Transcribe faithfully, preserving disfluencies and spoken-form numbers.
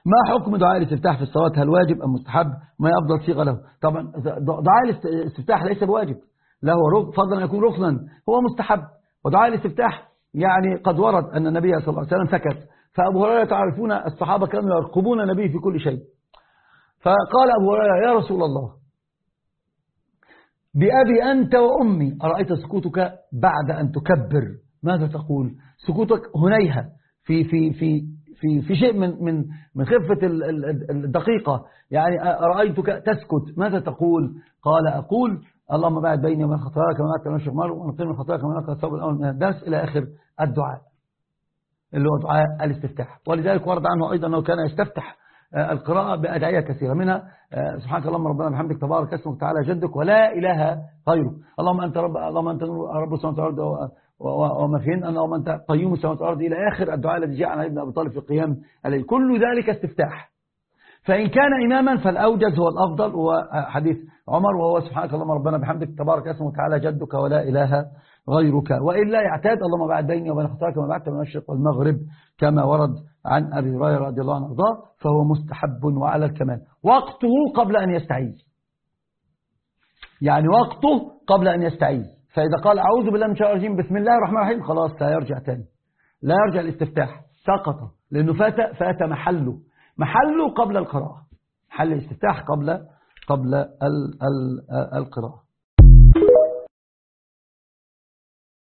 ما حكم دعاء الاستفتاح في الصلاة؟ هل واجب أم مستحب؟ ما أفضل صيغة له؟ طبعا دعاء الاستفتاح ليس بواجب، لا هو فضلا أن يكون ركنا، هو مستحب. ودعاء الاستفتاح يعني قد ورد أن النبي صلى الله عليه وسلم سكت، فأبو هريرة تعرفون الصحابة كانوا يرقبون النبي في كل شيء، فقال أبو هريرة يا رسول الله بأبي أنت وأمي أرأيت سكوتك بعد أن تكبر ماذا تقول؟ سكوتك هنيهة في في في في في شيء من من من خفة الدقيقة، يعني أرأيتك تسكت ماذا تقول؟ قال أقول اللهم بعد بيني وبين خطاياي كما بعدت بين المشرق والمغرب ونقني من خطاياي كما نقى الثوب الأول من الدنس إلى آخر الدعاء اللي هو دعاء الاستفتاح. ولذلك ورد عنه أيضا أنه كان يستفتح القراءة بأدعية كثيرة، منها سبحانك اللهم ربنا بحمدك تبارك اسمك تعالى جدك ولا إله غيرك، اللهم أنت رب اللهم أنت رب السماوات والأرض وما فيهن، اللهم أنت قيوم السماوات والأرض إلى آخر الدعاء الذي جاء عن ابن أبي طالب في القيام عليه. كل ذلك استفتاح، فإن كان إماما فالأوجز هو الأفضل هو حديث عمر وهو سبحانك اللهم ربنا بحمدك تبارك اسمك تعالى جدك ولا إله غيرك، وإلا يعتاد اللهم بعد بيني وبين خطاياي كما بعدت بين المشرق والمغرب كما ورد عن أبي هريرة رضي الله عنه وارضاه، فهو مستحب وعلى الكمال. وقته قبل أن يستعيذ، يعني وقته قبل أن يستعيذ، فإذا قال أعوذ بالله من الشيطان الرجيم بسم الله الرحمن الرحيم خلاص لا يرجع تاني، لا يرجع الاستفتاح، سقط لأنه فات فات محله محله قبل القراءة، محل الاستفتاح قبل قبل ال ال القراءة.